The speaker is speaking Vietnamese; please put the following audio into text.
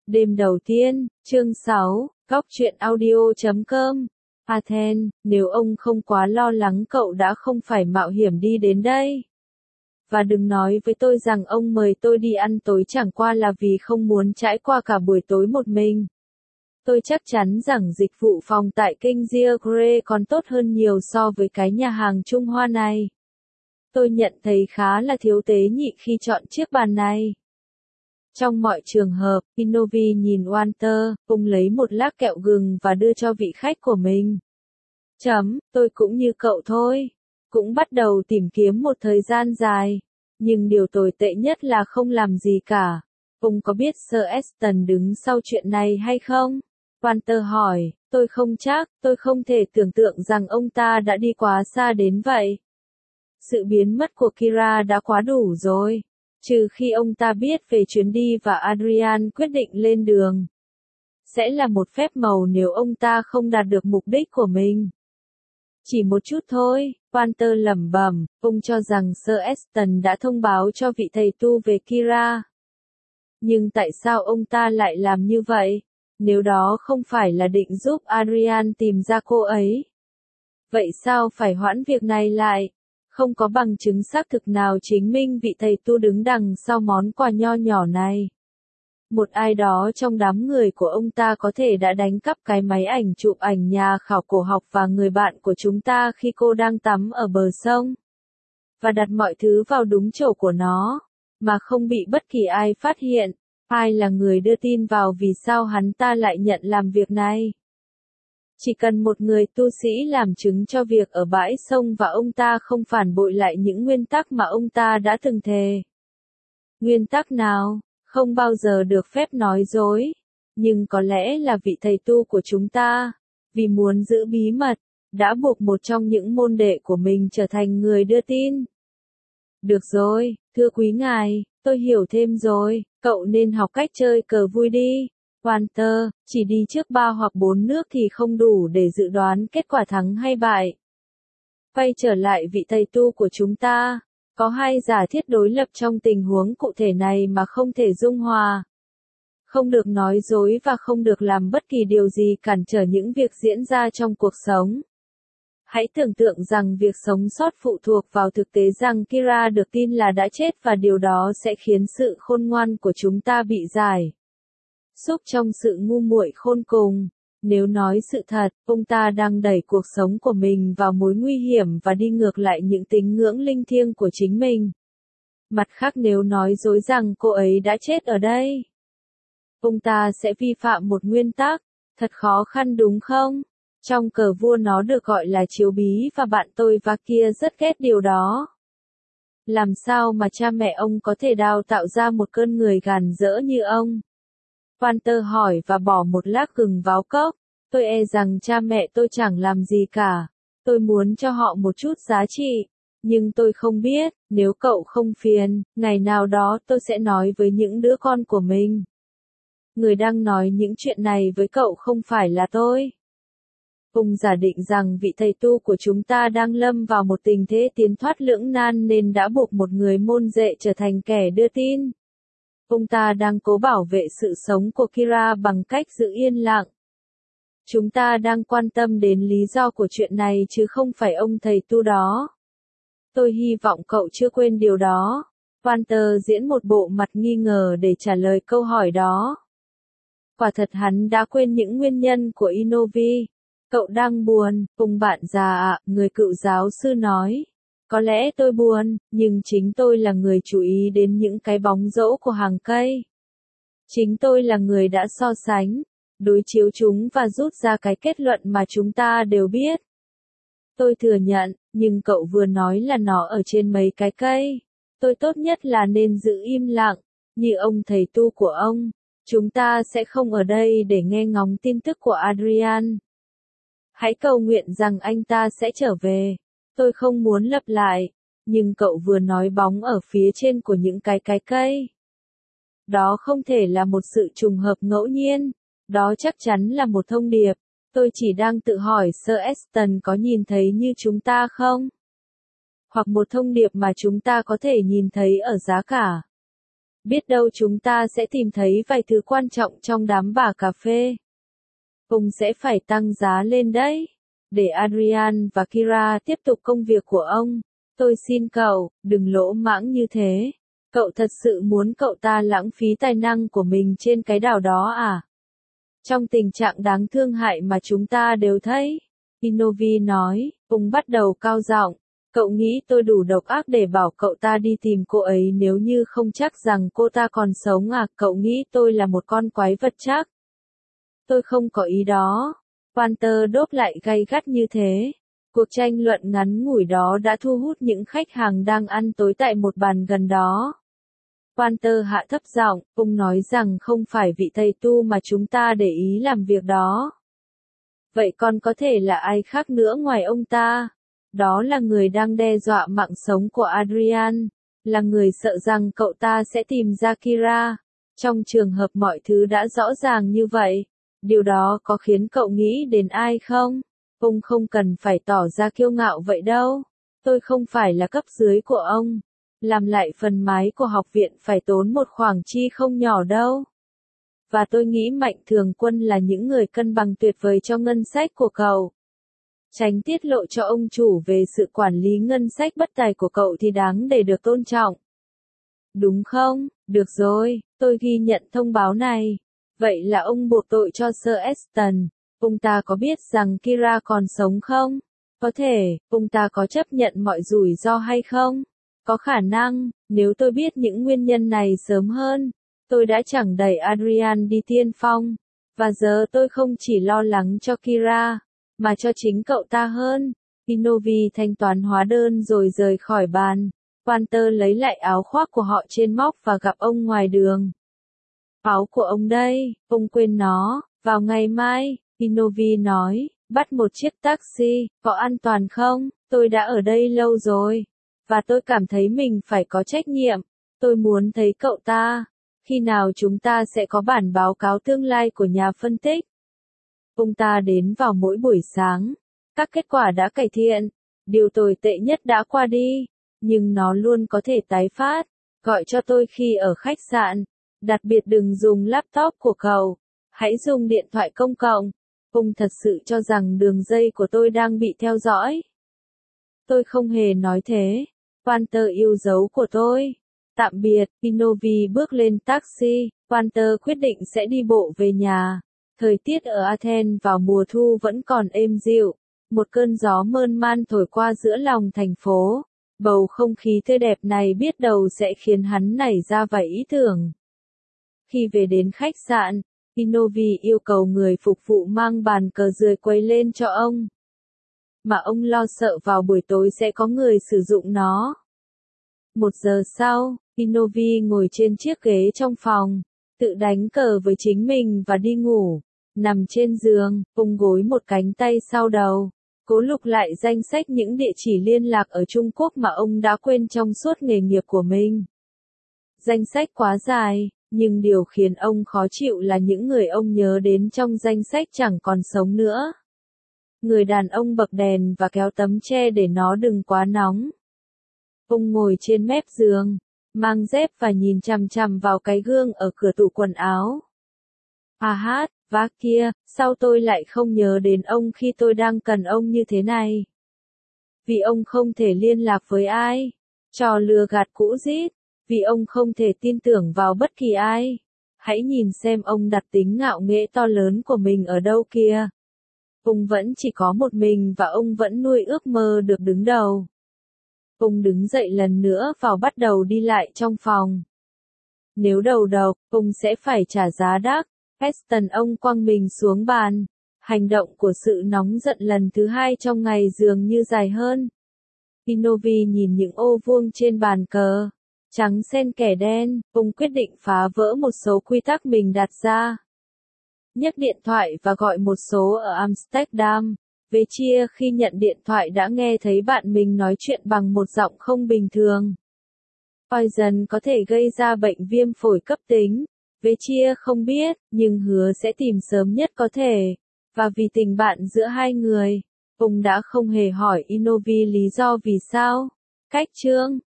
Đêm đầu tiên, chương 6, Góc truyện audio.com. Athens, nếu ông không quá lo lắng cậu đã không phải mạo hiểm đi đến đây. Và đừng nói với tôi rằng ông mời tôi đi ăn tối chẳng qua là vì không muốn trải qua cả buổi tối một mình. Tôi chắc chắn rằng dịch vụ phòng tại kênh Giagre còn tốt hơn nhiều so với cái nhà hàng Trung Hoa này. Tôi nhận thấy khá là thiếu tế nhị khi chọn chiếc bàn này. Trong mọi trường hợp, Inovi nhìn Walter, ông lấy một lát kẹo gừng và đưa cho vị khách của mình. Tôi cũng như cậu thôi. Cũng bắt đầu tìm kiếm một thời gian dài. Nhưng điều tồi tệ nhất là không làm gì cả. Ông có biết Sir Aston đứng sau chuyện này hay không? Walter hỏi, tôi không chắc, tôi không thể tưởng tượng rằng ông ta đã đi quá xa đến vậy. Sự biến mất của Kira đã quá đủ rồi. Trừ khi ông ta biết về chuyến đi và Adrian quyết định lên đường. Sẽ là một phép màu nếu ông ta không đạt được mục đích của mình. Chỉ một chút thôi, Walter lẩm bẩm, ông cho rằng Sir Aston đã thông báo cho vị thầy tu về Kira. Nhưng tại sao ông ta lại làm như vậy? Nếu đó không phải là định giúp Adrian tìm ra cô ấy. Vậy sao phải hoãn việc này lại? Không có bằng chứng xác thực nào chứng minh vị thầy tu đứng đằng sau món quà nho nhỏ này. Một ai đó trong đám người của ông ta có thể đã đánh cắp cái máy ảnh chụp ảnh nhà khảo cổ học và người bạn của chúng ta khi cô đang tắm ở bờ sông. Và đặt mọi thứ vào đúng chỗ của nó, mà không bị bất kỳ ai phát hiện. Ai là người đưa tin vào vì sao hắn ta lại nhận làm việc này? Chỉ cần một người tu sĩ làm chứng cho việc ở bãi sông và ông ta không phản bội lại những nguyên tắc mà ông ta đã từng thề. Nguyên tắc nào? Không bao giờ được phép nói dối. Nhưng có lẽ là vị thầy tu của chúng ta, vì muốn giữ bí mật, đã buộc một trong những môn đệ của mình trở thành người đưa tin. Được rồi, thưa quý ngài, tôi hiểu thêm rồi, cậu nên học cách chơi cờ vui đi. Walter, chỉ đi trước 3 hoặc 4 nước thì không đủ để dự đoán kết quả thắng hay bại. Quay trở lại vị thầy tu của chúng ta, có hai giả thiết đối lập trong tình huống cụ thể này mà không thể dung hòa. Không được nói dối và không được làm bất kỳ điều gì cản trở những việc diễn ra trong cuộc sống. Hãy tưởng tượng rằng việc sống sót phụ thuộc vào thực tế rằng Kira được tin là đã chết và điều đó sẽ khiến sự khôn ngoan của chúng ta bị giải xúc trong sự ngu muội khôn cùng. Nếu nói sự thật, ông ta đang đẩy cuộc sống của mình vào mối nguy hiểm và đi ngược lại những tín ngưỡng linh thiêng của chính mình. Mặt khác nếu nói dối rằng cô ấy đã chết ở đây, ông ta sẽ vi phạm một nguyên tắc. Thật khó khăn đúng không? Trong cờ vua nó được gọi là chiếu bí và bạn tôi và kia rất ghét điều đó. Làm sao mà cha mẹ ông có thể đào tạo ra một cơn người gàn dỡ như ông? Walter hỏi và bỏ một lát gừng vào cốc. Tôi e rằng cha mẹ tôi chẳng làm gì cả. Tôi muốn cho họ một chút giá trị. Nhưng tôi không biết, nếu cậu không phiền, ngày nào đó tôi sẽ nói với những đứa con của mình. Người đang nói những chuyện này với cậu không phải là tôi. Ông giả định rằng vị thầy tu của chúng ta đang lâm vào một tình thế tiến thoát lưỡng nan nên đã buộc một người môn đệ trở thành kẻ đưa tin. Ông ta đang cố bảo vệ sự sống của Kira bằng cách giữ yên lặng. Chúng ta đang quan tâm đến lý do của chuyện này chứ không phải ông thầy tu đó. Tôi hy vọng cậu chưa quên điều đó. Walter diễn một bộ mặt nghi ngờ để trả lời câu hỏi đó. Quả thật hắn đã quên những nguyên nhân của Inovi. Cậu đang buồn, ông bạn già ạ, người cựu giáo sư nói. Có lẽ tôi buồn, nhưng chính tôi là người chú ý đến những cái bóng rẫu của hàng cây. Chính tôi là người đã so sánh, đối chiếu chúng và rút ra cái kết luận mà chúng ta đều biết. Tôi thừa nhận, nhưng cậu vừa nói là nó ở trên mấy cái cây. Tôi tốt nhất là nên giữ im lặng, như ông thầy tu của ông. Chúng ta sẽ không ở đây để nghe ngóng tin tức của Adrian. Hãy cầu nguyện rằng anh ta sẽ trở về. Tôi không muốn lặp lại, nhưng cậu vừa nói bóng ở phía trên của những cái cây. Đó không thể là một sự trùng hợp ngẫu nhiên, đó chắc chắn là một thông điệp. Tôi chỉ đang tự hỏi Sir Aston có nhìn thấy như chúng ta không? Hoặc một thông điệp mà chúng ta có thể nhìn thấy ở giá cả. Biết đâu chúng ta sẽ tìm thấy vài thứ quan trọng trong đám bà cà phê. Ông sẽ phải tăng giá lên đấy. Để Adrian và Kira tiếp tục công việc của ông. Tôi xin cậu, đừng lỗ mãng như thế. Cậu thật sự muốn cậu ta lãng phí tài năng của mình trên cái đảo đó à? Trong tình trạng đáng thương hại mà chúng ta đều thấy. Inovi nói, ông bắt đầu cao giọng. Cậu nghĩ tôi đủ độc ác để bảo cậu ta đi tìm cô ấy nếu như không chắc rằng cô ta còn sống à? Cậu nghĩ tôi là một con quái vật chắc? Tôi không có ý đó. Walter đốp lại gay gắt như thế. Cuộc tranh luận ngắn ngủi đó đã thu hút những khách hàng đang ăn tối tại một bàn gần đó. Walter hạ thấp giọng, ông nói rằng không phải vị thầy tu mà chúng ta để ý làm việc đó. Vậy còn có thể là ai khác nữa ngoài ông ta? Đó là người đang đe dọa mạng sống của Adrian, là người sợ rằng cậu ta sẽ tìm ra Kira. Trong trường hợp mọi thứ đã rõ ràng như vậy, điều đó có khiến cậu nghĩ đến ai không? Ông không cần phải tỏ ra kiêu ngạo vậy đâu. Tôi không phải là cấp dưới của ông. Làm lại phần mái của học viện phải tốn một khoản chi không nhỏ đâu. Và tôi nghĩ Mạnh Thường Quân là những người cân bằng tuyệt vời cho ngân sách của cậu. Tránh tiết lộ cho ông chủ về sự quản lý ngân sách bất tài của cậu thì đáng để được tôn trọng. Đúng không? Được rồi, tôi ghi nhận thông báo này. Vậy là ông buộc tội cho Sir Aston. Ông ta có biết rằng Kira còn sống không? Có thể, ông ta có chấp nhận mọi rủi ro hay không? Có khả năng, nếu tôi biết những nguyên nhân này sớm hơn, tôi đã chẳng đẩy Adrian đi tiên phong. Và giờ tôi không chỉ lo lắng cho Kira, mà cho chính cậu ta hơn. Inovi thanh toán hóa đơn rồi rời khỏi bàn. Walter lấy lại áo khoác của họ trên móc và gặp ông ngoài đường. Áo của ông đây, ông quên nó, vào ngày mai, Inovi nói, bắt một chiếc taxi, có an toàn không? Tôi đã ở đây lâu rồi, và tôi cảm thấy mình phải có trách nhiệm. Tôi muốn thấy cậu ta. Khi nào chúng ta sẽ có bản báo cáo tương lai của nhà phân tích? Ông ta đến vào mỗi buổi sáng. Các kết quả đã cải thiện. Điều tồi tệ nhất đã qua đi. Nhưng nó luôn có thể tái phát. Gọi cho tôi khi ở khách sạn. Đặc biệt đừng dùng laptop của cậu. Hãy dùng điện thoại công cộng. Ông thật sự cho rằng đường dây của tôi đang bị theo dõi. Tôi không hề nói thế. Walter yêu dấu của tôi. Tạm biệt, Inovi bước lên taxi. Walter quyết định sẽ đi bộ về nhà. Thời tiết ở Athens vào mùa thu vẫn còn êm dịu. Một cơn gió mơn man thổi qua giữa lòng thành phố. Bầu không khí tươi đẹp này biết đâu sẽ khiến hắn nảy ra vài ý tưởng. Khi về đến khách sạn, Inovi yêu cầu người phục vụ mang bàn cờ rười quay lên cho ông. Mà ông lo sợ vào buổi tối sẽ có người sử dụng nó. 1 giờ sau, Inovi ngồi trên chiếc ghế trong phòng, tự đánh cờ với chính mình và đi ngủ. Nằm trên giường, ôm gối một cánh tay sau đầu, cố lục lại danh sách những địa chỉ liên lạc ở Trung Quốc mà ông đã quên trong suốt nghề nghiệp của mình. Danh sách quá dài, nhưng điều khiến ông khó chịu là những người ông nhớ đến trong danh sách chẳng còn sống nữa. Người đàn ông bật đèn và kéo tấm che để nó đừng quá nóng. Ông ngồi trên mép giường, mang dép và nhìn chằm chằm vào cái gương ở cửa tủ quần áo. Vác kia, sao tôi lại không nhớ đến ông khi tôi đang cần ông như thế này? Vì ông không thể liên lạc với ai. Trò lừa gạt cũ rít. Vì ông không thể tin tưởng vào bất kỳ ai. Hãy nhìn xem ông đặt tính ngạo nghễ to lớn của mình ở đâu kia. Ông vẫn chỉ có một mình và ông vẫn nuôi ước mơ được đứng đầu. Ông đứng dậy lần nữa và bắt đầu đi lại trong phòng. Nếu đầu độc, ông sẽ phải trả giá đắt. Aston ông quăng mình xuống bàn. Hành động của sự nóng giận lần thứ hai trong ngày dường như dài hơn. Inovi nhìn những ô vuông trên bàn cờ. Trắng xen kẻ đen, ông quyết định phá vỡ một số quy tắc mình đặt ra. Nhấc điện thoại và gọi một số ở Amsterdam. Về chia khi nhận điện thoại đã nghe thấy bạn mình nói chuyện bằng một giọng không bình thường. Poison có thể gây ra bệnh viêm phổi cấp tính. Về chia không biết, nhưng hứa sẽ tìm sớm nhất có thể. Và vì tình bạn giữa hai người, ông đã không hề hỏi Inovi lý do vì sao. Cách chương